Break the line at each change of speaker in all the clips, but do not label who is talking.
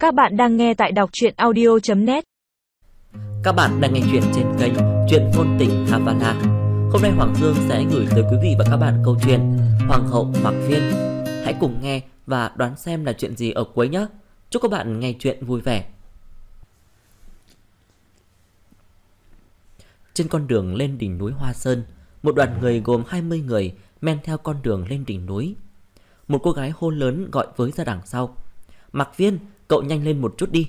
Các bạn đang nghe tại đọc truyện audio.net.
Các bạn đang nghe chuyện trên kênh Chuyện Ngôn Tình Havala. Hôm nay Hoàng Dương sẽ gửi tới quý vị và các bạn câu chuyện Hoàng hậu Mặc Viên. Hãy cùng nghe và đoán xem là chuyện gì ở cuối nhé. Chúc các bạn nghe chuyện vui vẻ. Trên con đường lên đỉnh núi Hoa Sơn, một đoàn người gồm 20 người men theo con đường lên đỉnh núi. Một cô gái hô lớn gọi với ra đằng sau: Mặc Viên, cậu nhanh lên một chút đi.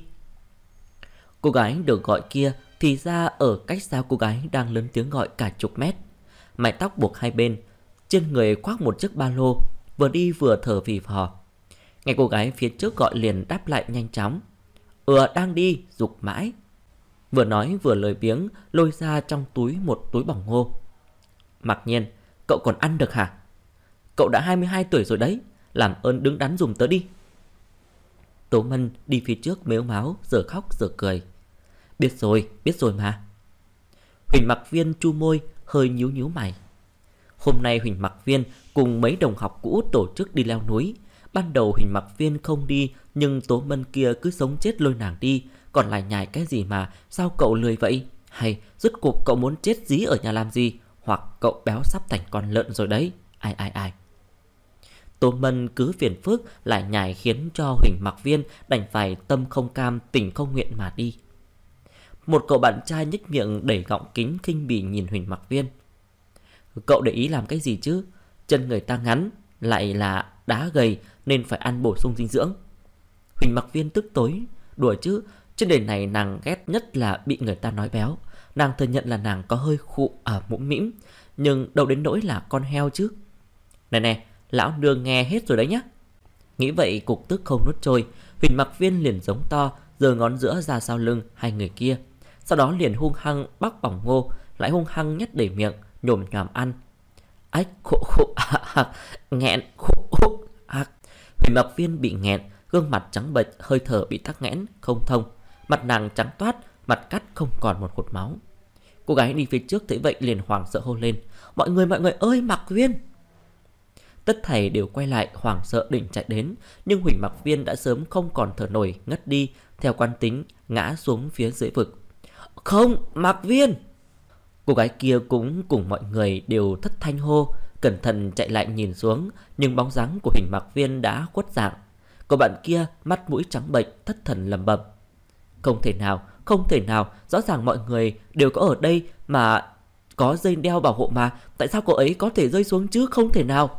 Cô gái được gọi kia thì ra ở cách xa cô gái đang lớn tiếng gọi cả chục mét. Mái tóc buộc hai bên, trên người khoác một chiếc ba lô, vừa đi vừa thở phì phò. Nghe cô gái phía trước gọi liền đáp lại nhanh chóng: Đang đi, giục mãi. Vừa nói vừa lười biếng lôi ra trong túi một túi bỏng ngô. Mặc Nhiên, cậu còn ăn được hả? Cậu đã 22 tuổi rồi đấy, làm ơn đứng đắn giùm tớ đi. Tố Mân đi phía trước mếu máo, giờ khóc giờ cười. Biết rồi mà. Huỳnh Mặc Viên chu môi, hơi nhíu nhíu mày. Hôm nay Huỳnh Mặc Viên cùng mấy đồng học cũ tổ chức đi leo núi. Ban đầu Huỳnh Mặc Viên không đi, nhưng Tố Mân kia cứ sống chết lôi nàng đi. Còn lại nhải cái gì mà, sao cậu lười vậy? Hay rốt cuộc cậu muốn chết dí ở nhà làm gì? Hoặc cậu béo sắp thành con lợn rồi đấy. Ai. Tố Mân cứ phiền phức lại nhải khiến cho Huỳnh Mặc Viên đành phải tâm không cam tình không nguyện mà đi. Một cậu bạn trai nhếch miệng đẩy gọng kính khinh bỉ nhìn Huỳnh Mặc Viên. Cậu để ý làm cái gì chứ? Chân người ta ngắn, lại là đá gầy nên phải ăn bổ sung dinh dưỡng. Huỳnh Mặc Viên tức tối: Đùa chứ, trên đời này nàng ghét nhất là bị người ta nói béo. Nàng thừa nhận là nàng có hơi khụ ở mũm mĩm, nhưng đâu đến nỗi là con heo chứ. Nè, lão nương nghe hết rồi đấy nhá. Nghĩ vậy cục tức không nuốt trôi, Huỳnh Mặc Viên liền giống to, giơ ngón giữa ra sau lưng hai người kia. Sau đó liền hung hăng bóc bỏng ngô, lại hung hăng nhét đầy miệng, nhổm nhòm ăn. Ách, khụ nghẹn, khụ. Huỳnh Mặc Viên bị nghẹn, gương mặt trắng bệch, hơi thở bị tắc nghẽn không thông, mặt nàng trắng toát, mặt cắt không còn một hột máu. Cô gái đi phía trước thấy vậy liền hoảng sợ hô lên: Mọi người ơi, Mặc Viên! Tất thảy đều quay lại hoảng sợ định chạy đến, nhưng Huỳnh Mặc Viên đã sớm không còn thở nổi, ngất đi, theo quán tính ngã xuống phía dưới vực. Không, Mặc Viên! Cô gái kia cũng cùng mọi người đều thất thanh hô, cẩn thận chạy lại nhìn xuống, nhưng bóng dáng của Huỳnh Mặc Viên đã khuất dạng. Cô bạn kia mắt mũi trắng bệch, thất thần lẩm bẩm: Không thể nào, rõ ràng mọi người đều có ở đây mà có dây đeo bảo hộ mà, tại sao cô ấy có thể rơi xuống chứ? Không thể nào.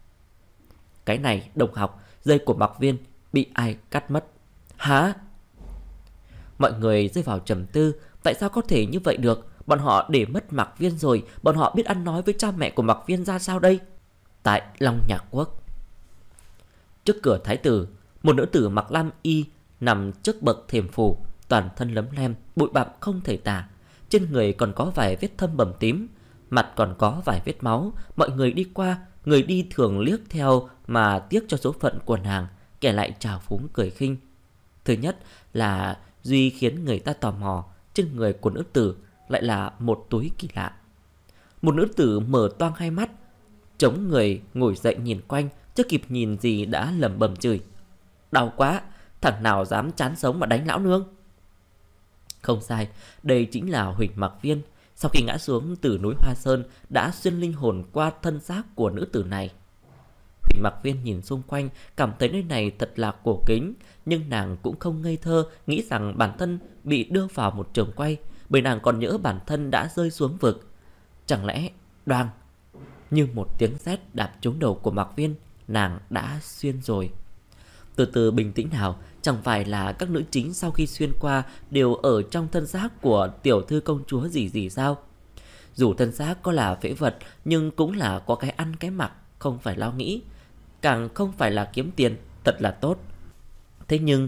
Cái này, đồng học, dây của Mặc Viên bị ai cắt mất? Hả? Mọi người rơi vào trầm tư. Tại sao có thể như vậy được? Bọn họ để mất Mặc Viên rồi, bọn họ biết ăn nói với cha mẹ của Mặc Viên ra sao đây? Tại Long Nhạc Quốc, trước cửa thái tử, một nữ tử mặc lam y nằm trước bậc thềm phủ, toàn thân lấm lem, bụi bặm không thể tả. Trên người còn có vài vết thâm bầm tím, mặt còn có vài vết máu. Mọi người đi qua, người đi thường liếc theo mà tiếc cho số phận của nàng, kẻ lại trào phúng cười khinh. Thứ nhất là duy khiến người ta tò mò, trên người của nữ tử lại là một túi kỳ lạ. Một nữ tử mở toang hai mắt, chống người ngồi dậy nhìn quanh, chưa kịp nhìn gì đã lẩm bẩm chửi: Đau quá, thằng nào dám chán sống mà đánh lão nương. Không sai, đây chính là Huỳnh Mặc Viên. Sau khi ngã xuống từ núi Hoa Sơn, đã xuyên linh hồn qua thân xác của nữ tử này. Huỳnh Mặc Viên nhìn xung quanh, cảm thấy nơi này thật là cổ kính, nhưng nàng cũng không ngây thơ nghĩ rằng bản thân bị đưa vào một trường quay, bởi nàng còn nhớ bản thân đã rơi xuống vực. Chẳng lẽ đoàng, như một tiếng sét đạp trúng đầu của Mặc Viên, nàng đã xuyên rồi. Từ từ bình tĩnh nào, chẳng phải là các nữ chính sau khi xuyên qua đều ở trong thân xác của tiểu thư công chúa gì sao? Dù thân xác có là phế vật, nhưng cũng là có cái ăn cái mặc, không phải lo nghĩ, càng không phải là kiếm tiền, thật là tốt. Thế nhưng,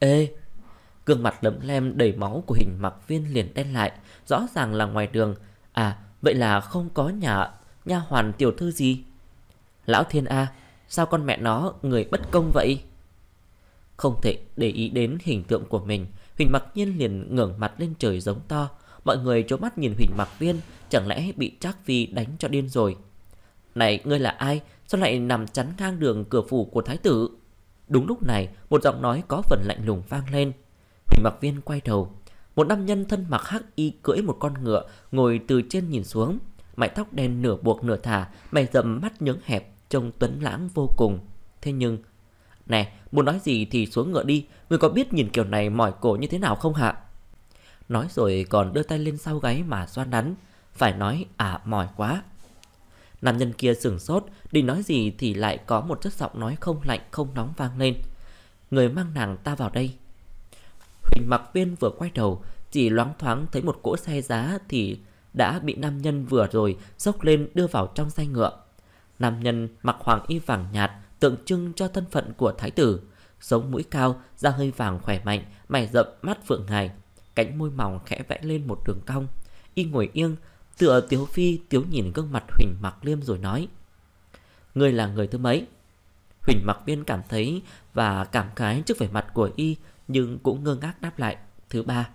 gương mặt lấm lem đầy máu của Huỳnh Mặc Viên liền đen lại, rõ ràng là ngoài đường. Vậy là không có nha hoàn tiểu thư gì? Lão Thiên A, sao con mẹ nó người bất công vậy? Không thể để ý đến hình tượng của mình, Huỳnh Mặc Nhiên liền ngẩng mặt lên trời giống to. Mọi người trố mắt nhìn Huỳnh Mặc Viên, chẳng lẽ bị Trác Phi đánh cho điên rồi? Này, ngươi là ai? Sao lại nằm chắn ngang đường cửa phủ của thái tử? Đúng lúc này, một giọng nói có phần lạnh lùng vang lên. Huỳnh Mặc Viên quay đầu. Một nam nhân thân mặc hắc y cưỡi một con ngựa, ngồi từ trên nhìn xuống. Mái tóc đen nửa buộc nửa thả, mày rậm mắt nhướng hẹp, trông tuấn lãng vô cùng. Thế nhưng, nè, muốn nói gì thì xuống ngựa đi, người có biết nhìn kiểu này mỏi cổ như thế nào không hả? Nói rồi còn đưa tay lên sau gáy mà xoa nắn. Phải nói mỏi quá. Nam nhân kia sửng sốt, định nói gì thì lại có một chất giọng nói không lạnh không nóng vang lên. Người mang nàng ta vào đây. Huỳnh Mặc Viên vừa quay đầu, chỉ loáng thoáng thấy một cỗ xe giá thì đã bị nam nhân vừa rồi xốc lên đưa vào trong xe ngựa. Nam nhân mặc hoàng y vàng nhạt, tượng trưng cho thân phận của thái tử. Sống mũi cao, da hơi vàng khỏe mạnh, mày rậm mắt phượng ngài, cánh môi mỏng khẽ vẽ lên một đường cong. Y ngồi yên, tựa tiếu phi tiếu nhìn gương mặt Huỳnh Mặc Liêm rồi nói: Ngươi là người thứ mấy? Huỳnh Mặc Viên cảm thấy và cảm khái trước vẻ mặt của y, nhưng cũng ngơ ngác đáp lại: Thứ ba.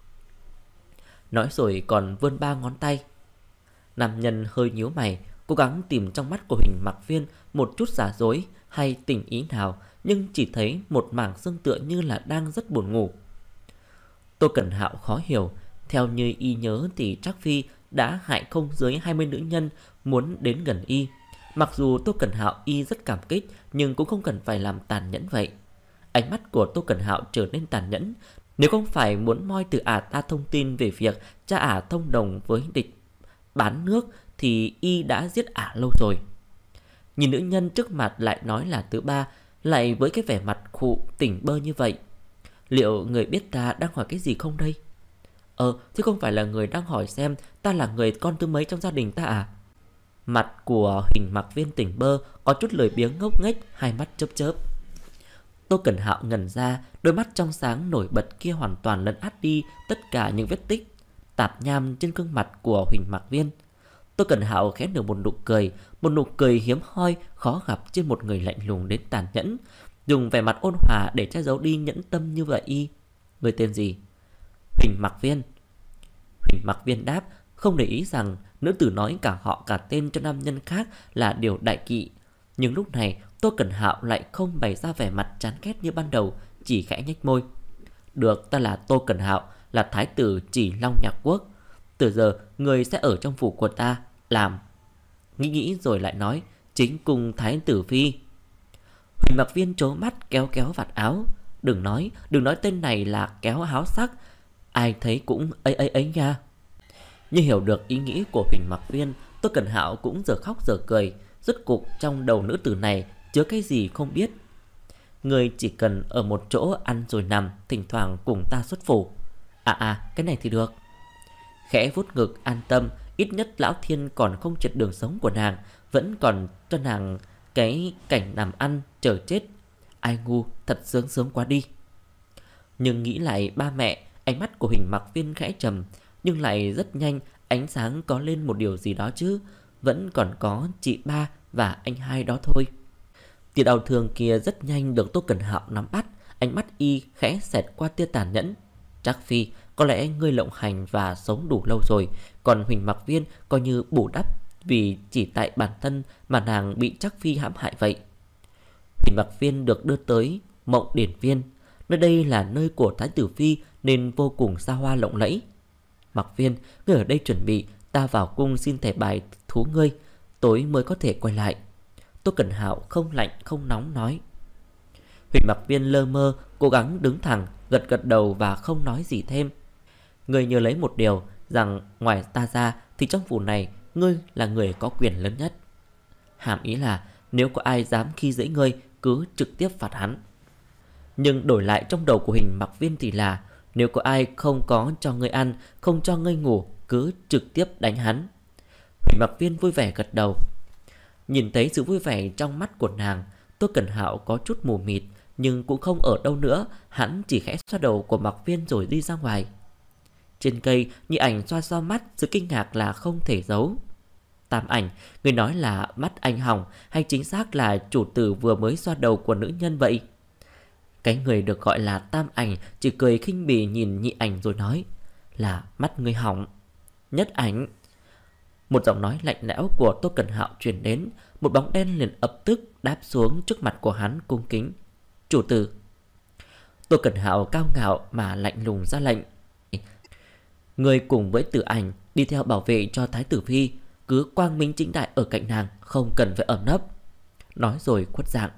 Nói rồi còn vươn 3 ngón tay. Nam nhân hơi nhíu mày, cố gắng tìm trong mắt của Huỳnh Mặc Viên một chút giả dối hay tình ý nào, nhưng chỉ thấy một mảng xương tựa như là đang rất buồn ngủ. Tô Cẩn Hạo khó hiểu. Theo như y nhớ thì Trác Phi đã hại không dưới 20 nữ nhân muốn đến gần y. Mặc dù Tô Cẩn Hạo y rất cảm kích, nhưng cũng không cần phải làm tàn nhẫn vậy. Ánh mắt của Tô Cẩn Hạo trở nên tàn nhẫn. Nếu không phải muốn moi từ ta thông tin về việc cha thông đồng với địch bán nước thì y đã giết lâu rồi. Nhìn nữ nhân trước mặt lại nói là thứ ba, lại với cái vẻ mặt khụ tỉnh bơ như vậy. Liệu người biết ta đang hỏi cái gì không đây? Chứ không phải là người đang hỏi xem ta là người con thứ mấy trong gia đình ta à? Mặt của Huỳnh Mặc Viên tỉnh bơ, có chút lười biếng ngốc nghếch, hai mắt chớp chớp. Tô Cẩn Hạo ngẩn ra, đôi mắt trong sáng nổi bật kia hoàn toàn lấn át đi tất cả những vết tích tạp nham trên gương mặt của Huỳnh Mặc Viên. Tô Cẩn Hạo khẽ nở một nụ cười hiếm hoi khó gặp trên một người lạnh lùng đến tàn nhẫn, dùng vẻ mặt ôn hòa để che giấu đi nhẫn tâm như vậy. Người tên gì? Huỳnh Mặc Viên. Huỳnh Mặc Viên đáp, không để ý rằng nữ tử nói cả họ cả tên cho nam nhân khác là điều đại kỵ. Nhưng lúc này Tô Cẩn Hạo lại không bày ra vẻ mặt chán ghét như ban đầu, chỉ khẽ nhếch môi. Được, ta là Tô Cẩn Hạo, là thái tử Chỉ Long Nhạc Quốc. Từ giờ người sẽ ở trong phủ của ta làm. Nghĩ rồi lại nói, chính cùng thái tử phi. Huỳnh Mặc Viên trố mắt kéo kéo vạt áo. Đừng nói tên này là kéo háo sắc, ai thấy cũng ấy nha. Như hiểu được ý nghĩ của Huỳnh Mặc Viên, Tô Cẩn Hạo cũng giờ khóc giờ cười. Rốt cục trong đầu nữ tử này chứa cái gì không biết. Người chỉ cần ở một chỗ ăn rồi nằm, thỉnh thoảng cùng ta xuất phủ. Cái này thì được. Khẽ vuốt ngực an tâm, ít nhất Lão Thiên còn không chật đường sống của nàng, vẫn còn cho nàng cái cảnh nằm ăn chờ chết. Ai ngu, thật sướng quá đi. Nhưng nghĩ lại ba mẹ, ánh mắt của Huỳnh Mặc Viên khẽ trầm, nhưng lại rất nhanh ánh sáng có lên một điều gì đó chứ. Vẫn còn có chị ba và anh hai đó thôi. Tia đau thương kia rất nhanh được Tô Cẩn Hạo nắm bắt. Ánh mắt y khẽ xẹt qua tia tàn nhẫn. Trác Phi, có lẽ ngươi lộng hành và sống đủ lâu rồi, còn Huỳnh Mặc Viên coi như bù đắp vì chỉ tại bản thân mà nàng bị Trác Phi hãm hại vậy. Huỳnh Mặc Viên được đưa tới Mộng Điển Viên. Nơi đây là nơi của Thái tử Phi nên vô cùng xa hoa lộng lẫy. Mặc Viên, ngươi ở đây chuẩn bị, ta vào cung xin thẻ bài thú ngươi, tối mới có thể quay lại. Tô Cẩn Hạo không lạnh không nóng nói. Huỳnh Mặc Viên lơ mơ, cố gắng đứng thẳng, gật đầu và không nói gì thêm. Ngươi nhớ lấy một điều, rằng ngoài ta ra thì trong phủ này ngươi là người có quyền lớn nhất. Hàm ý là nếu có ai dám khi dễ ngươi, cứ trực tiếp phạt hắn. Nhưng đổi lại trong đầu của Huỳnh Mặc Viên thì là nếu có ai không có cho ngươi ăn, không cho ngươi ngủ, cứ trực tiếp đánh hắn. Huỳnh Mặc Viên vui vẻ gật đầu. Nhìn thấy sự vui vẻ trong mắt của nàng, Tô Cẩn Hạo có chút mù mịt, nhưng cũng không ở đâu nữa. Hắn chỉ khẽ xoa đầu của Mặc Viên rồi đi ra ngoài. Trên cây, Nhị Ảnh xoa mắt, sự kinh ngạc là không thể giấu. Tam Ảnh, người nói là mắt anh hỏng, hay chính xác là chủ tử vừa mới xoa đầu của nữ nhân vậy? Cái người được gọi là Tam Ảnh chỉ cười khinh bỉ nhìn Nhị Ảnh rồi nói là mắt người hỏng. Nhất Ảnh. Một giọng nói lạnh lẽo của Tô Cẩn Hạo truyền đến. Một bóng đen liền ập tức đáp xuống trước mặt của hắn cung kính. Chủ tử. Tô Cẩn Hạo cao ngạo mà lạnh lùng ra lệnh. Người cùng với Tử Ảnh đi theo bảo vệ cho Thái tử phi, cứ quang minh chính đại ở cạnh nàng, không cần phải ẩn nấp. Nói rồi khuất dạng.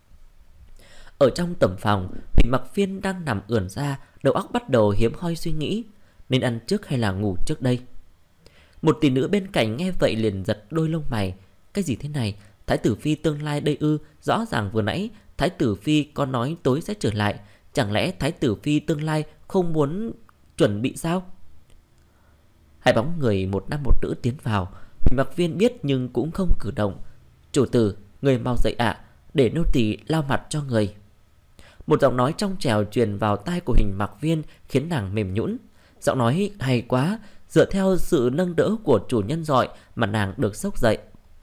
Ở trong tầm phòng, Huỳnh Mặc Phiên đang nằm ườn ra, đầu óc bắt đầu hiếm hoi suy nghĩ nên ăn trước hay là ngủ trước đây. Một tỷ nữ bên cạnh nghe vậy liền giật đôi lông mày. Cái gì thế này? Thái tử phi tương lai đây ư? Rõ ràng vừa nãy Thái tử phi có nói tối sẽ trở lại. Chẳng lẽ Thái tử phi tương lai không muốn chuẩn bị sao? Hai bóng người một nam một nữ tiến vào. Huỳnh Mặc Viên biết nhưng cũng không cử động. Chủ tử, người mau dậy ạ, để nô tỳ lau mặt cho người. Một giọng nói trong trẻo truyền vào tai của Huỳnh Mặc Viên khiến nàng mềm nhũn. Giọng nói hay quá, dựa theo sự nâng đỡ của chủ nhân giỏi mà nàng được xốc dậy.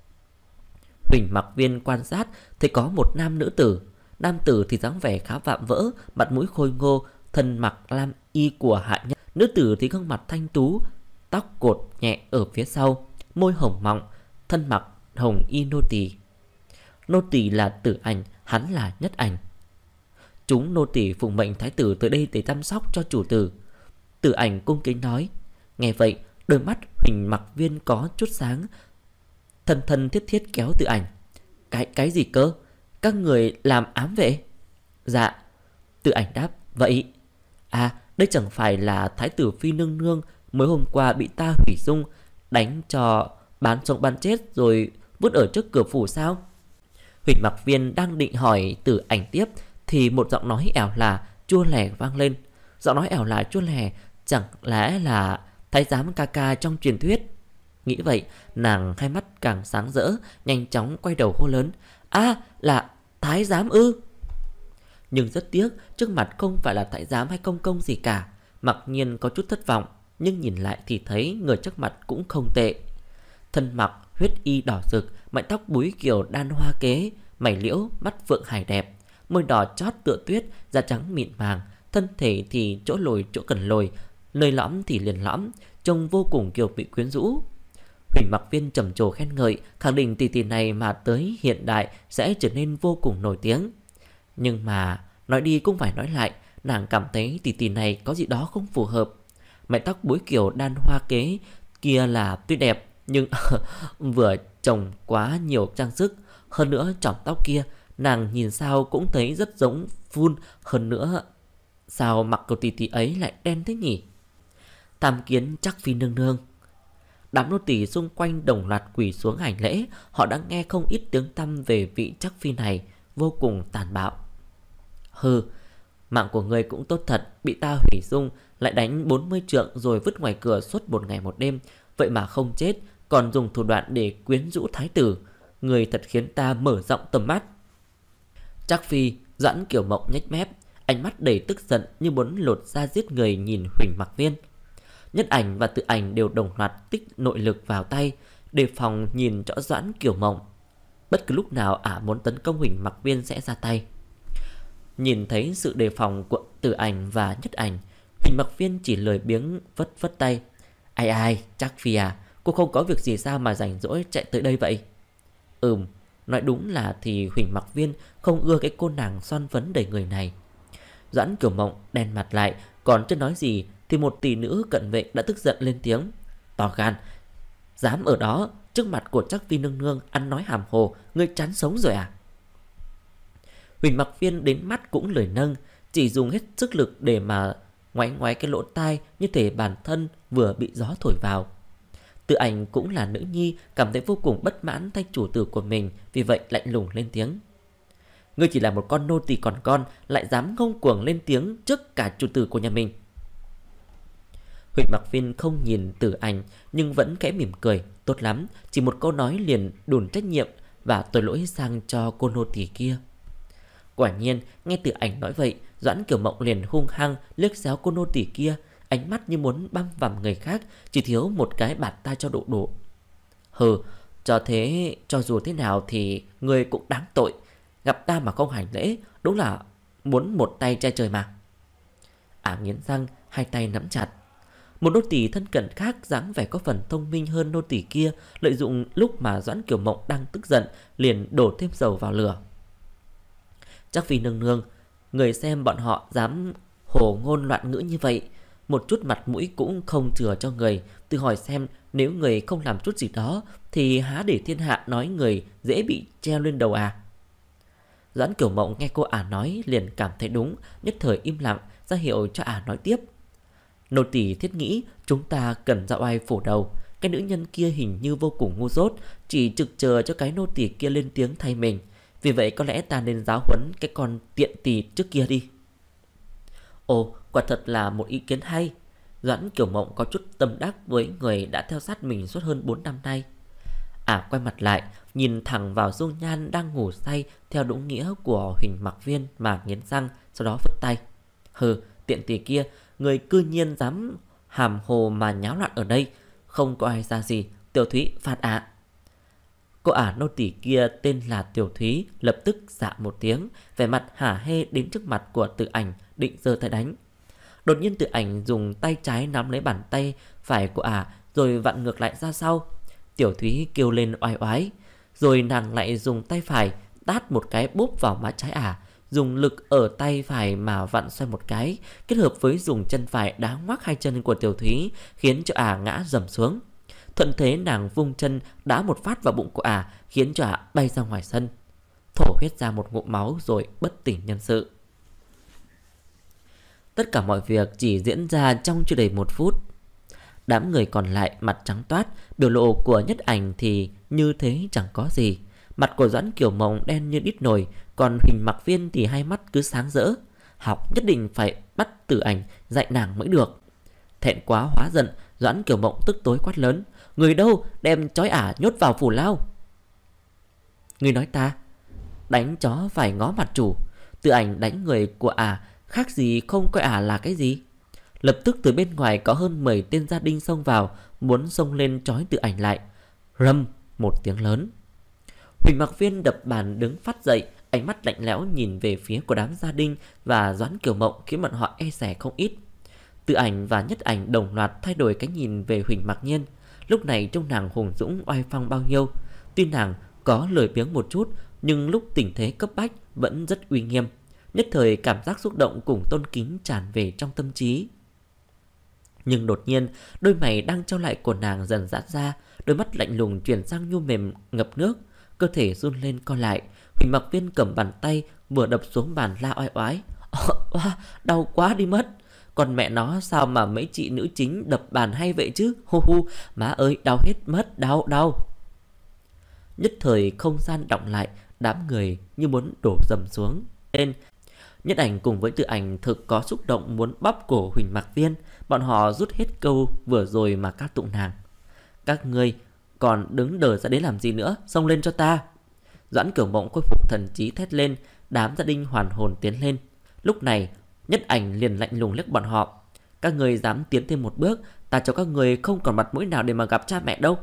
Huỳnh Mặc Viên quan sát thấy có một nam nữ tử. Nam tử thì dáng vẻ khá vạm vỡ, mặt mũi khôi ngô, thân mặc lam y của hạ nhân. Nữ tử thì gương mặt thanh tú, tóc cột nhẹ ở phía sau, môi hồng mọng, thân mặc hồng y nô tỳ. Nô tỳ là Tử Ảnh, hắn là Nhất Ảnh. Chúng nô tỳ phụng mệnh thái tử tới đây để chăm sóc cho chủ tử. Tử Ảnh cung kính nói. Nghe vậy, đôi mắt Huỳnh Mặc Viên có chút sáng, thân thân thiết thiết kéo Tử Ảnh. Cái gì cơ? Các người làm ám vệ? Dạ. Tử Ảnh đáp. Vậy à, đây chẳng phải là Thái tử phi nương nương mới hôm qua bị ta hủy dung, đánh cho bán sống bán chết rồi vứt ở trước cửa phủ sao? Huỳnh Mặc Viên đang định hỏi Tử Ảnh tiếp thì một giọng nói ẻo lả chua lẻ vang lên. Giọng nói ẻo lả chua lẻ chẳng lẽ là thái giám ca ca trong truyền thuyết? Nghĩ vậy, nàng hai mắt càng sáng rỡ, nhanh chóng quay đầu hô lớn. Là thái giám ư? Nhưng rất tiếc, trước mặt không phải là thái giám hay công công gì cả. Mặc nhiên có chút thất vọng, nhưng nhìn lại thì thấy người trước mặt cũng không tệ. Thân mặc huyết y đỏ rực, mái tóc búi kiểu đan hoa kế, mày liễu, mắt phượng hài đẹp, môi đỏ chót tựa tuyết, da trắng mịn màng, thân thể thì chỗ lồi chỗ cần lồi, nơi lõm thì liền lõm, trông vô cùng kiều vị quyến rũ. Huỳnh Mặc Viên trầm trồ khen ngợi, khẳng định tỷ tỷ này mà tới hiện đại sẽ trở nên vô cùng nổi tiếng. Nhưng mà nói đi cũng phải nói lại, nàng cảm thấy tỷ tỷ này có gì đó không phù hợp. Mái tóc búi kiểu đan hoa kế kia là tuy đẹp, nhưng vừa trồng quá nhiều trang sức. Hơn nữa chỏm tóc kia nàng nhìn sao cũng thấy rất giống phun. Hơn nữa sao mặc của tỷ tỷ ấy lại đen thế nhỉ? Tam kiến chắc phi nương nương. Đám nô tỳ xung quanh đồng loạt quỳ xuống hành lễ. Họ đã nghe không ít tiếng tăm về vị chắc phi này, vô cùng tàn bạo. Hừ, mạng của người cũng tốt thật, bị ta hủy dung, lại đánh 40 trượng rồi vứt ngoài cửa suốt một ngày một đêm. Vậy mà không chết, còn dùng thủ đoạn để quyến rũ thái tử. Người thật khiến ta mở rộng tầm mắt. Trác phi Doãn Kiểu Mộng nhếch mép, ánh mắt đầy tức giận như muốn lột da giết người nhìn Huỳnh Mặc Viên. Nhất Ảnh và Tử Ảnh đều đồng loạt tích nội lực vào tay, đề phòng nhìn rõ Doãn Kiểu Mộng. Bất cứ lúc nào ả muốn tấn công Huỳnh Mặc Viên sẽ ra tay. Nhìn thấy sự đề phòng của Tử Ảnh và Nhất Ảnh, Huỳnh Mặc Viên chỉ lười biếng vất vất tay. Ai, Trác phi à, cô không có việc gì sao mà rảnh rỗi chạy tới đây vậy? Nói đúng là thì Huỳnh Mặc Viên không ưa cái cô nàng son phấn đầy người này. Doãn Kiểu Mộng đen mặt lại, còn chưa nói gì thì một tỷ nữ cận vệ đã tức giận lên tiếng. To gan, dám ở đó trước mặt của Trác phi nương nương ăn nói hàm hồ, ngươi chán sống rồi à? Huỳnh Mặc Viên đến mắt cũng lười nâng, chỉ dùng hết sức lực để mà ngoáy ngoáy cái lỗ tai như thể bản thân vừa bị gió thổi vào. Tử Ảnh cũng là nữ nhi, cảm thấy vô cùng bất mãn thay chủ tử của mình, vì vậy lạnh lùng lên tiếng. Ngươi chỉ là một con nô tỳ còn con, lại dám ngông cuồng lên tiếng trước cả chủ tử của nhà mình. Huỳnh Mặc Viên không nhìn Tử Ảnh nhưng vẫn khẽ mỉm cười. Tốt lắm, chỉ một câu nói liền đùn trách nhiệm và tội lỗi sang cho cô nô tỳ kia. Quả nhiên, nghe Tử Ảnh nói vậy, Doãn Kiểu Mộng liền hung hăng liếc xéo cô nô tỳ kia, ánh mắt như muốn băm vằm người khác, chỉ thiếu một cái bạt tai cho độ độ. Hừ, cho dù thế nào thì người cũng đáng tội. Gặp ta mà không hành lễ, đúng là muốn một tay che trời mà. Ả nghiến răng, hai tay nắm chặt. Một nô tỳ thân cận khác dáng vẻ có phần thông minh hơn nô tỳ kia, lợi dụng lúc mà Doãn Kiểu Mộng đang tức giận, liền đổ thêm dầu vào lửa. Trác phi nương nương, Người xem bọn họ dám hổ ngôn loạn ngữ như vậy, một chút mặt mũi cũng không chừa cho người. Tự hỏi xem, nếu người không làm chút gì đó thì há để thiên hạ nói người dễ bị treo lên đầu à? Doãn Kiểu Mộng nghe cô ả nói liền cảm thấy đúng, nhất thời im lặng, ra hiệu cho ả nói tiếp. Nô tỳ thiết nghĩ chúng ta cần ra oai phủ đầu. Cái nữ nhân kia hình như vô cùng ngu dốt, chỉ trực chờ cho cái nô tỳ kia lên tiếng thay mình. Vì vậy có lẽ ta nên giáo huấn cái con tiện tỳ trước kia đi. Ồ, quả thật là một ý kiến hay. Doãn Kiểu Mộng có chút tâm đắc với người đã theo sát mình suốt hơn 4 năm nay. Ả quay mặt lại, nhìn thẳng vào dung nhan đang ngủ say theo đúng nghĩa của Huỳnh Mặc Viên mà nghiến răng, sau đó phất tay. Hừ, tiện tỳ kia, người cư nhiên dám hàm hồ mà nháo loạn ở đây, không có ai ra gì. Tiểu Thúy phạt ạ. Cô ả nô tỳ kia tên là Tiểu Thúy lập tức dạ một tiếng, vẻ mặt hả hê đến trước mặt của Tự Ảnh, định giơ tay đánh. Đột nhiên Tự Ảnh dùng tay trái nắm lấy bàn tay phải của ả rồi vặn ngược lại ra sau. Tiểu Thúy kêu lên oai oái, rồi nàng lại dùng tay phải tát một cái bốp vào má trái ả, dùng lực ở tay phải mà vặn xoay một cái, kết hợp với dùng chân phải đá ngoác hai chân của Tiểu Thúy, khiến cho ả ngã dầm xuống. Thuận thế nàng vung chân đá một phát vào bụng của ả, khiến cho ả bay ra ngoài sân, thổ huyết ra một ngụm máu rồi bất tỉnh nhân sự. Tất cả mọi việc chỉ diễn ra trong chưa đầy 1 phút. Đám người còn lại mặt trắng toát, biểu lộ của Nhất Ảnh thì như thế chẳng có gì. Mặt của Doãn Kiểu Mộng đen như đít nồi, còn Huỳnh Mặc Viên thì hai mắt cứ sáng rỡ. Học nhất định phải bắt Tự Ảnh dạy nàng mới được. Thẹn quá hóa giận, Doãn Kiểu Mộng tức tối quát lớn. Người đâu, đem trói ả nhốt vào phủ lao. Người nói ta? Đánh chó phải ngó mặt chủ. Tự Ảnh đánh người của ả khác gì không coi ả là cái gì. Lập tức từ bên ngoài có hơn 10 tên gia đình xông vào, muốn xông lên trói Tự Ảnh lại. Rầm một tiếng lớn. Huỳnh Mặc Viên đập bàn đứng phát dậy, ánh mắt lạnh lẽo nhìn về phía của đám gia đình và Doãn Kiểu Mộng, khiến bọn họ e dè không ít. Tự Ảnh và Nhất Ảnh đồng loạt thay đổi cái nhìn về Huỳnh Mặc Nhiên. Lúc này trông nàng hùng dũng oai phong bao nhiêu. Tuy nàng có lười biếng một chút, nhưng lúc tình thế cấp bách vẫn rất uy nghiêm. Nhất thời cảm giác xúc động cùng tôn kính tràn về trong tâm trí. Nhưng đột nhiên, đôi mày đang trao lại của nàng dần giãn ra, đôi mắt lạnh lùng chuyển sang nhu mềm ngập nước, cơ thể run lên co lại. Huỳnh Mặc Viên cầm bàn tay vừa đập xuống bàn la oai oái. Đau quá đi mất. Còn mẹ nó sao mà mấy chị nữ chính đập bàn hay vậy chứ? Hu hu, má ơi, đau hết mất, đau. Nhất thời không gian đọng lại, đám người như muốn đổ dầm xuống. Nên Nhất Ảnh cùng với Tự Ảnh thực có xúc động muốn bóp cổ Huỳnh Mặc Viên. Bọn họ rút hết câu vừa rồi mà ca tụng nàng. Các ngươi còn đứng đờ ra đấy làm gì nữa, xông lên cho ta. Doãn Kiểu Mộng khôi phục thần trí thét lên. Đám gia đình hoàn hồn tiến lên. Lúc này Nhất Ảnh liền lạnh lùng liếc bọn họ. Các người dám tiến thêm một bước, ta cho các người không còn mặt mũi nào để mà gặp cha mẹ đâu.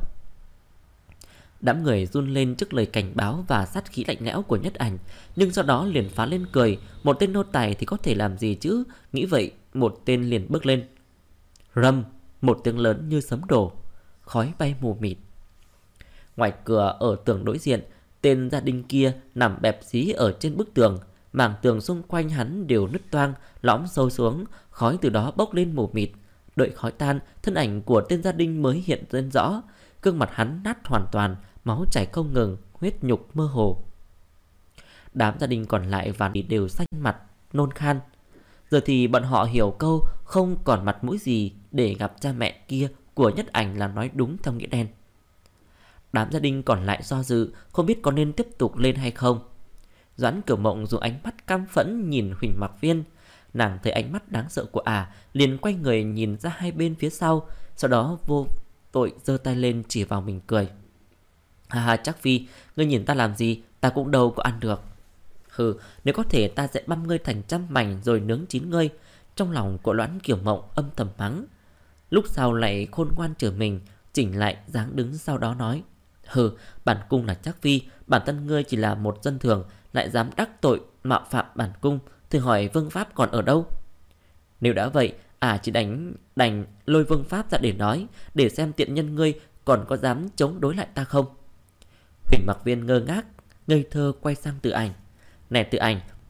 Đám người run lên trước lời cảnh báo và sát khí lạnh lẽo của Nhất Ảnh, nhưng sau đó liền phá lên cười. Một tên nô tài thì có thể làm gì chứ? Nghĩ vậy, một tên liền bước lên. Rầm, một tiếng lớn như sấm đổ, khói bay mù mịt. Ngoài cửa ở tường đối diện, tên gia đình kia nằm bẹp dí ở trên bức tường. Mảng tường xung quanh hắn đều nứt toang, lõm sâu xuống, khói từ đó bốc lên mù mịt. Đợi khói tan, thân ảnh của tên gia đình mới hiện lên rõ. Gương mặt hắn nát hoàn toàn, máu chảy không ngừng, huyết nhục mơ hồ. Đám gia đình còn lại và đều xanh mặt, nôn khan. Giờ thì bọn họ hiểu câu không còn mặt mũi gì để gặp cha mẹ kia của Nhất Ảnh là nói đúng theo nghĩa đen. Đám gia đình còn lại do dự, không biết có nên tiếp tục lên hay không. Doãn Kiểu Mộng dùng ánh mắt căm phẫn nhìn Huỳnh Mặc Viên. Nàng thấy ánh mắt đáng sợ của ả, liền quay người nhìn ra hai bên phía sau, sau đó vô tội giơ tay lên chỉ vào mình cười. Ha chắc Phi, ngươi nhìn ta làm gì, ta cũng đâu có ăn được. Hừ, nếu có thể ta sẽ băm ngươi thành trăm mảnh rồi nướng chín ngươi. Trong lòng của Doãn Kiểu Mộng âm thầm mắng. Lúc sau lại khôn ngoan trở mình, chỉnh lại dáng đứng, sau đó nói. Hừ, bản cung là Trác Phi, bản thân ngươi chỉ là một dân thường, lại dám đắc tội mạo phạm bản cung, thử hỏi Vương Pháp còn ở đâu? Nếu đã vậy, chỉ đành lôi Vương Pháp ra để nói, để xem tiện nhân ngươi còn có dám chống đối lại ta không. Huỳnh Mặc Viên ngơ ngác, ngây thơ quay sang Tự Ảnh. Này Tự Ảnh,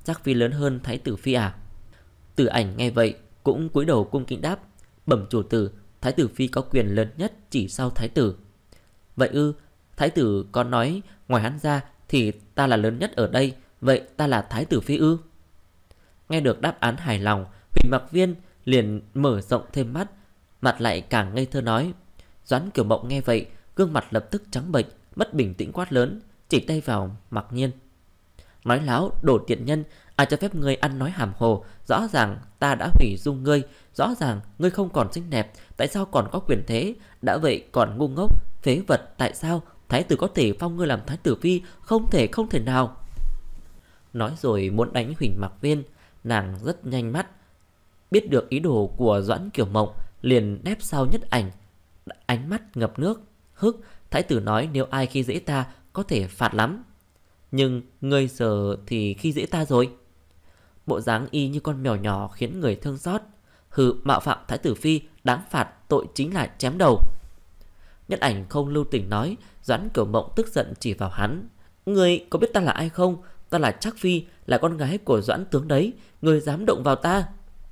Trác phi lớn hơn Thái tử phi à? Tử Ảnh nghe vậy cũng cúi đầu cung kính đáp: Bẩm chủ tử, Thái tử phi có quyền lớn nhất chỉ sau Thái tử. Vậy ư? Thái tử có nói ngoài hắn ra thì ta là lớn nhất ở đây, vậy ta là Thái tử phi ư? Nghe được đáp án hài lòng, Huỳnh Mặc Viên liền mở rộng thêm mắt, mặt lại càng ngây thơ nói. Doãn Kiểu Mộng nghe vậy, gương mặt lập tức trắng bệch, mất bình tĩnh quát lớn, chỉ tay vào Mặc Nhiên. Nói láo, đồ tiện nhân, ai cho phép ngươi ăn nói hàm hồ? Rõ ràng ta đã hủy dung ngươi, rõ ràng ngươi không còn xinh đẹp, tại sao còn có quyền thế? Đã vậy còn ngu ngốc, phế vật, tại sao thái tử có thể phong ngươi làm thái tử phi? Không thể, không thể nào. Nói rồi muốn đánh Huỳnh Mặc Viên. Nàng rất nhanh mắt, biết được ý đồ của Doãn Kiểu Mộng, liền nép sau Nhất Ảnh, ánh mắt ngập nước. Hức, thái tử nói nếu ai khi dễ ta có thể phạt lắm, nhưng ngươi giờ thì khi dễ ta rồi. Bộ dáng y như con mèo nhỏ khiến người thương xót. Hừ, mạo phạm thái tử phi, đáng phạt, tội chính là chém đầu. Nhất Ảnh không lưu tình nói. Doãn Kiểu Mộng tức giận chỉ vào hắn. Ngươi có biết ta là ai không? Ta là Trác phi, là con gái của Doãn tướng đấy. Ngươi dám động vào ta?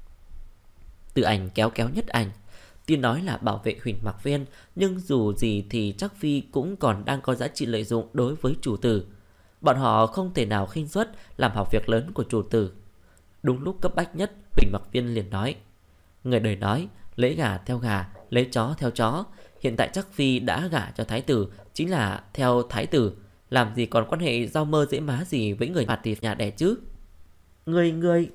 Tử Ảnh kéo kéo Nhất Ảnh. Tuy nói là bảo vệ Huỳnh Mặc Viên, nhưng dù gì thì Trác phi cũng còn đang có giá trị lợi dụng đối với chủ tử. Bọn họ không thể nào khinh suất làm hỏng việc lớn của chủ tử. Đúng lúc cấp bách nhất, Huỳnh Mặc Viên liền nói. Người đời nói, lấy gà theo gà, lấy chó theo chó. Hiện tại Trác phi đã gả cho thái tử, chính là theo thái tử. Làm gì còn quan hệ rau mơ dễ má gì với người phạt tì nhà đẻ chứ? Ngươi...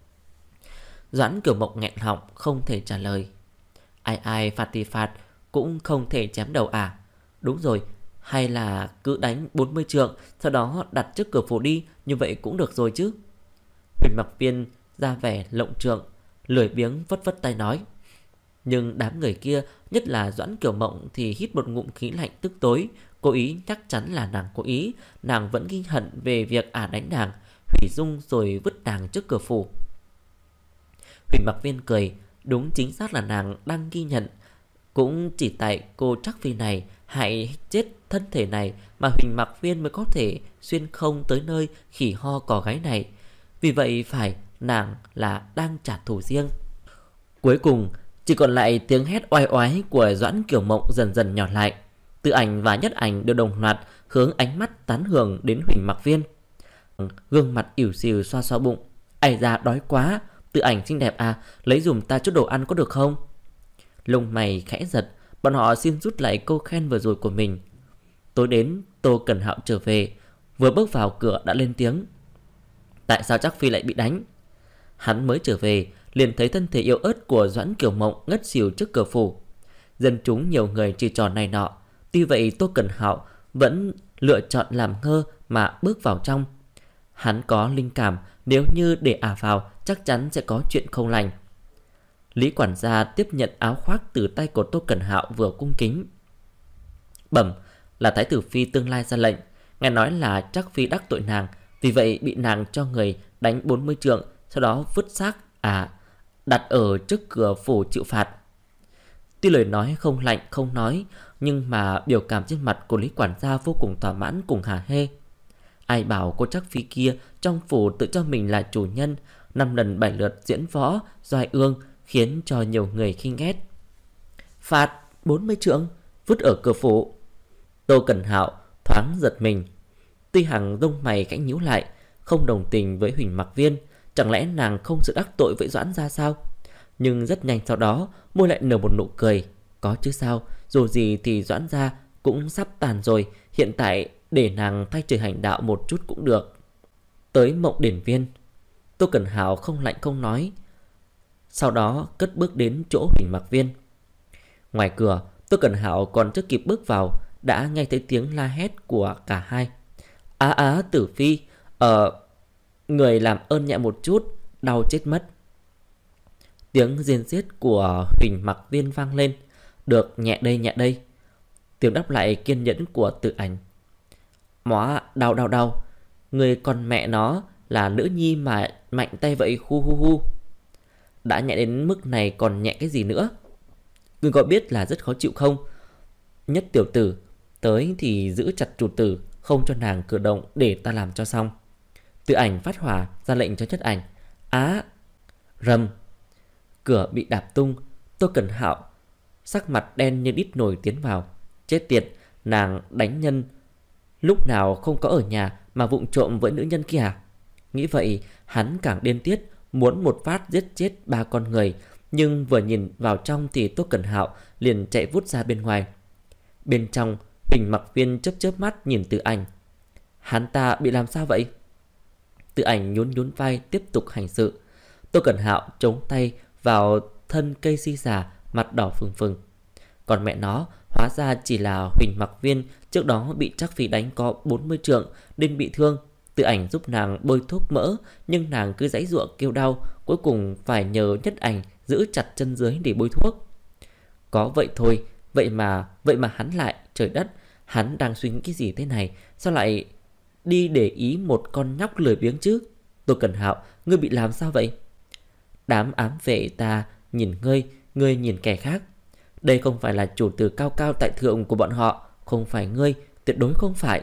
Doãn Kiểu Mộng nghẹn họng không thể trả lời. Ai phạt thì phạt, cũng không thể chém đầu à? Đúng rồi, hay là cứ đánh 40 trượng, sau đó đặt trước cửa phủ đi, như vậy cũng được rồi chứ. Huỳnh Mặc Viên ra vẻ lộng trượng, lười biếng vất vất tay nói. Nhưng đám người kia, nhất là Doãn Kiểu Mộng thì hít một ngụm khí lạnh tức tối. Cố ý, chắc chắn là nàng cố ý. Nàng vẫn ghi hận về việc đánh nàng, hủy dung rồi vứt nàng trước cửa phủ. Huỳnh Mặc Viên cười. Đúng chính xác là nàng đang ghi nhận. Cũng chỉ tại cô Trác phi này hại chết thân thể này mà Huỳnh Mặc Viên mới có thể xuyên không tới nơi khỉ ho cò gáy này. Vì vậy phải, nàng là đang trả thù riêng. Cuối cùng chỉ còn lại tiếng hét oai oái của Doãn Kiểu Mộng dần dần nhỏ lại. Tử Ảnh và Nhất Ảnh đều đồng loạt hướng ánh mắt tán hưởng đến Huỳnh Mặc Viên. Gương mặt ỉu xìu xoa xoa bụng. Ai da đói quá. Tử Ảnh xinh đẹp à, lấy dùm ta chút đồ ăn có được không? Lông mày khẽ giật. Bọn họ xin rút lại câu khen vừa rồi của mình. Tối đến Tô Cẩn Hạo trở về, vừa bước vào cửa đã lên tiếng. Tại sao Trác phi lại bị đánh? Hắn mới trở về liền thấy thân thể yếu ớt của Doãn Kiểu Mộng ngất xỉu trước cửa phủ. Dân chúng nhiều người chỉ trò này nọ. Tuy vậy Tô Cẩn Hạo vẫn lựa chọn làm ngơ mà bước vào trong. Hắn có linh cảm nếu như để vào chắc chắn sẽ có chuyện không lành. Lý quản gia tiếp nhận áo khoác từ tay của Tô Cẩn Hạo vừa cung kính. Bẩm, là thái tử phi tương lai ra lệnh. Nghe nói là Trác phi đắc tội nàng, vì vậy bị nàng cho người đánh 40 trượng, sau đó vứt xác đặt ở trước cửa phủ chịu phạt. Tuy lời nói không lạnh không nói, nhưng mà biểu cảm trên mặt của Lý quản gia vô cùng thỏa mãn cùng hả hê. Ai bảo cô Trác phi kia trong phủ tự cho mình là chủ nhân, 5 lần 7 lượt diễn võ doai ương, khiến cho nhiều người khinh ghét. Phạt 40 trượng, vứt ở cửa phủ. Tô Cẩn Hạo thoáng giật mình. Tuy Hằng lông mày khẽ nhíu lại, không đồng tình với Huỳnh Mặc Viên. Chẳng lẽ nàng không sự đắc tội với Doãn gia sao? Nhưng rất nhanh sau đó môi lại nở một nụ cười. Có chứ sao, dù gì thì Doãn gia cũng sắp tàn rồi. Hiện tại để nàng thay trời hành đạo một chút cũng được. Tới Mộng Điển Viên, Tô Cẩn Hạo không lạnh không nói, sau đó cất bước đến chỗ Huỳnh Mặc Viên. Ngoài cửa, Tô Cẩn Hạo còn chưa kịp bước vào đã nghe thấy tiếng la hét của cả hai. Tử phi, người làm ơn nhẹ một chút, đau chết mất. Tiếng rên rết của Huỳnh Mặc Viên vang lên. Được, nhẹ đây nhẹ đây. Tiếng đáp lại kiên nhẫn của Tử Ảnh. Móa, đau. Người con mẹ nó là nữ nhi mà mạnh tay vậy hu hu hu. Đã nhẹ đến mức này còn nhẹ cái gì nữa? Người có biết là rất khó chịu không? Nhất tiểu tử, tới thì giữ chặt chủ tử, không cho nàng cử động để ta làm cho xong. Từ Ảnh phát hỏa ra lệnh cho Nhất Ảnh. Á! Rầm! Cửa bị đạp tung. Tô Cẩn Hạo sắc mặt đen như đít nồi tiến vào. Chết tiệt, nàng đánh nhân lúc nào không có ở nhà mà vụng trộm với nữ nhân kia à? Nghĩ vậy hắn càng điên tiết, muốn một phát giết chết 3 con người. Nhưng vừa nhìn vào trong thì Tô Cẩn Hạo liền chạy vút ra bên ngoài. Bên trong, Huỳnh Mặc Viên chớp chớp mắt nhìn Từ Ảnh. Hắn ta bị làm sao vậy? Từ Ảnh nhún nhún vai tiếp tục hành sự. Tô Cẩn Hạo chống tay vào thân cây si già, mặt đỏ phừng phừng. Còn mẹ nó, hóa ra chỉ là Huỳnh Mặc Viên trước đó bị Trác Phi đánh có 40 trượng nên bị thương. Từ Ảnh giúp nàng bôi thuốc mỡ, nhưng nàng cứ giãy giụa kêu đau, cuối cùng phải nhờ Nhất Ảnh giữ chặt chân dưới để bôi thuốc. Có vậy thôi, vậy mà hắn lại, trời đất, hắn đang suy nghĩ cái gì thế này? Sao lại đi để ý một con nhóc lười biếng chứ? Tô Cẩn Hạo, ngươi bị làm sao vậy? Đám ám vệ ta nhìn ngươi nhìn kẻ khác. Đây không phải là chủ tử cao cao tại thượng của bọn họ, không phải ngươi, tuyệt đối không phải.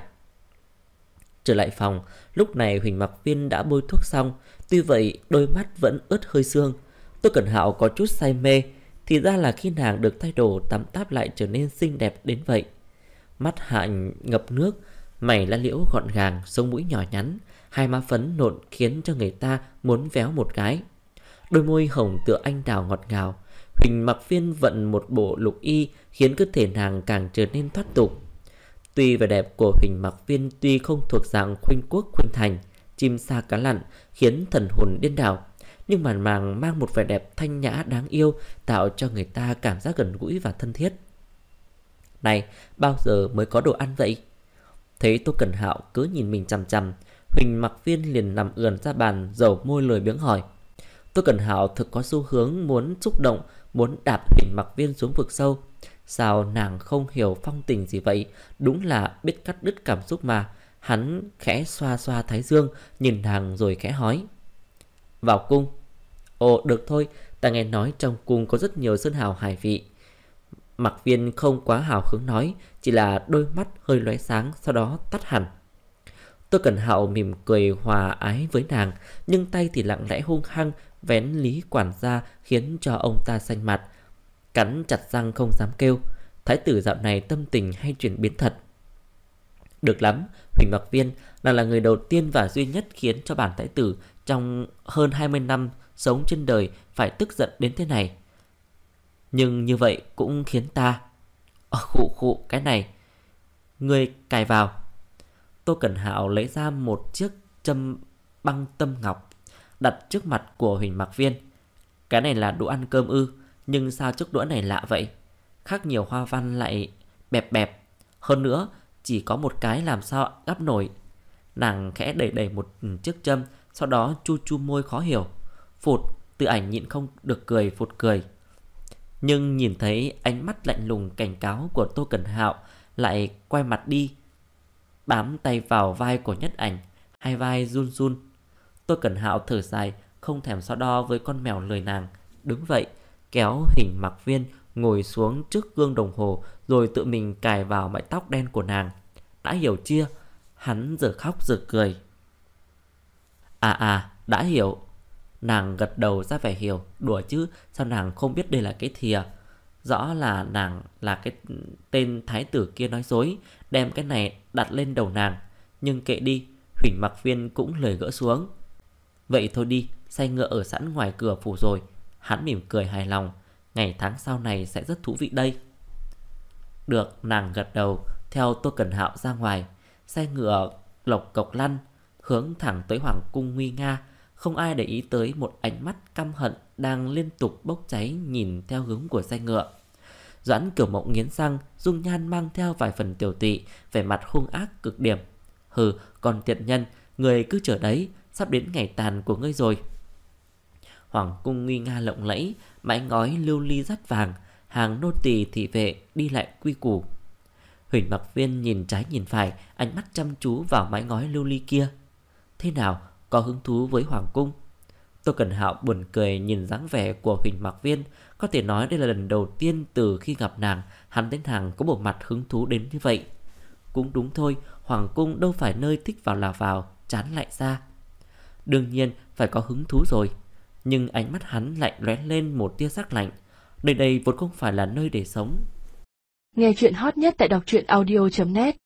Trở lại phòng, lúc này Huỳnh Mặc Viên đã bôi thuốc xong, tuy vậy đôi mắt vẫn ướt hơi sương. Tô Cẩn Hạo có chút say mê, thì ra là khi nàng được thay đồ tắm táp lại trở nên xinh đẹp đến vậy. Mắt hạnh ngập nước, mày lá liễu gọn gàng, sống mũi nhỏ nhắn, hai má phấn nộn khiến cho người ta muốn véo một cái. Đôi môi hồng tựa anh đào ngọt ngào. Huỳnh Mặc Viên vận một bộ lục y khiến cơ thể nàng càng trở nên thoát tục. Tuy vẻ đẹp của Huỳnh Mặc Viên tuy không thuộc dạng khuynh quốc khuynh thành, chim sa cá lặn khiến thần hồn điên đảo, nhưng mà nàng mang một vẻ đẹp thanh nhã đáng yêu, tạo cho người ta cảm giác gần gũi và thân thiết. Này, bao giờ mới có đồ ăn vậy? Thấy Tô Cẩn Hạo cứ nhìn mình chằm chằm, Huỳnh Mặc Viên liền nằm ườn ra bàn, dầu môi lười biếng hỏi. Tô Cẩn Hạo thực có xu hướng muốn xúc động, muốn đạp Huỳnh Mặc Viên xuống vực sâu. Sao nàng không hiểu phong tình gì vậy? Đúng là biết cắt đứt cảm xúc mà. Hắn khẽ xoa xoa thái dương, nhìn nàng rồi khẽ hỏi. Vào cung. Ồ, được thôi, ta nghe nói trong cung có rất nhiều sơn hào hải vị. Mặc Viên không quá hào hứng nói, chỉ là đôi mắt hơi lóe sáng, sau đó tắt hẳn. Tô Cẩn Hạo mỉm cười hòa ái với nàng, nhưng tay thì lặng lẽ hung hăng vén Lý quản gia, khiến cho ông ta xanh mặt, cắn chặt răng không dám kêu. Thái tử dạo này tâm tình hay chuyển biến thật. Được lắm, Huỳnh Mặc Viên, nàng là người đầu tiên và duy nhất khiến cho bản thái tử trong hơn 20 năm sống trên đời phải tức giận đến thế này. Nhưng như vậy cũng khiến ta... Khụ, cái này ngươi cài vào. Tô Cẩn Hạo lấy ra một chiếc châm băng tâm ngọc đặt trước mặt của Huỳnh Mặc Viên. Cái này là đồ ăn cơm ư? Nhưng sao chiếc đũa này lạ vậy? Khác nhiều hoa văn lại bẹp bẹp. Hơn nữa chỉ có một cái làm sao gắp nổi. Nàng khẽ đẩy một chiếc châm, sau đó chu chu môi khó hiểu. Phụt, Từ Ảnh nhịn không được cười phụt cười. Nhưng nhìn thấy ánh mắt lạnh lùng cảnh cáo của Tô Cẩn Hạo, lại quay mặt đi, bám tay vào vai của Nhất Ảnh. Hai vai run run. Tô Cẩn Hạo thở dài, không thèm so đo với con mèo lười nàng. Đứng vậy, kéo Huỳnh Mặc Viên ngồi xuống trước gương đồng hồ, rồi tự mình cài vào mái tóc đen của nàng. Đã hiểu chưa? Hắn giờ khóc giờ cười. Đã hiểu. Nàng gật đầu ra vẻ hiểu. Đùa chứ, sao nàng không biết đây là cái thìa? Rõ là nàng là cái tên thái tử kia nói dối, đem cái này đặt lên đầu nàng. Nhưng kệ đi, Huỳnh Mặc Viên cũng lời gỡ xuống. Vậy thôi đi, xe ngựa ở sẵn ngoài cửa phủ rồi. Hắn mỉm cười hài lòng. Ngày tháng sau này sẽ rất thú vị đây. Được, nàng gật đầu, theo Tô Cẩn Hạo ra ngoài. Xe ngựa lộc cộc lăn, hướng thẳng tới hoàng cung nguy nga. Không ai để ý tới một ánh mắt căm hận đang liên tục bốc cháy nhìn theo hướng của xe ngựa. Doãn Kiểu Mộng nghiến răng, dung nhan mang theo vài phần tiểu tụy, vẻ mặt hung ác cực điểm. Hừ, còn tiện nhân, người cứ chờ đấy, sắp đến ngày tàn của ngươi rồi. Hoàng cung nguy nga lộng lẫy, mái ngói lưu ly dát vàng, hàng nô tỳ thị vệ đi lại quy củ. Huỳnh Mặc Viên nhìn trái nhìn phải, ánh mắt chăm chú vào mái ngói lưu ly kia. Thế nào, có hứng thú với hoàng cung? Tô Cẩn Hạo buồn cười nhìn dáng vẻ của Huỳnh Mặc Viên. Có thể nói đây là lần đầu tiên từ khi gặp nàng, hắn đến nàng có bộ mặt hứng thú đến như vậy. Cũng đúng thôi, hoàng cung đâu phải nơi thích vào là vào, chán lại ra. Đương nhiên phải có hứng thú rồi. Nhưng ánh mắt hắn lại lóe lên một tia sắc lạnh. Nơi đây vốn không phải là nơi để sống.
Nghe chuyện hot nhất tại đọc truyện audio.net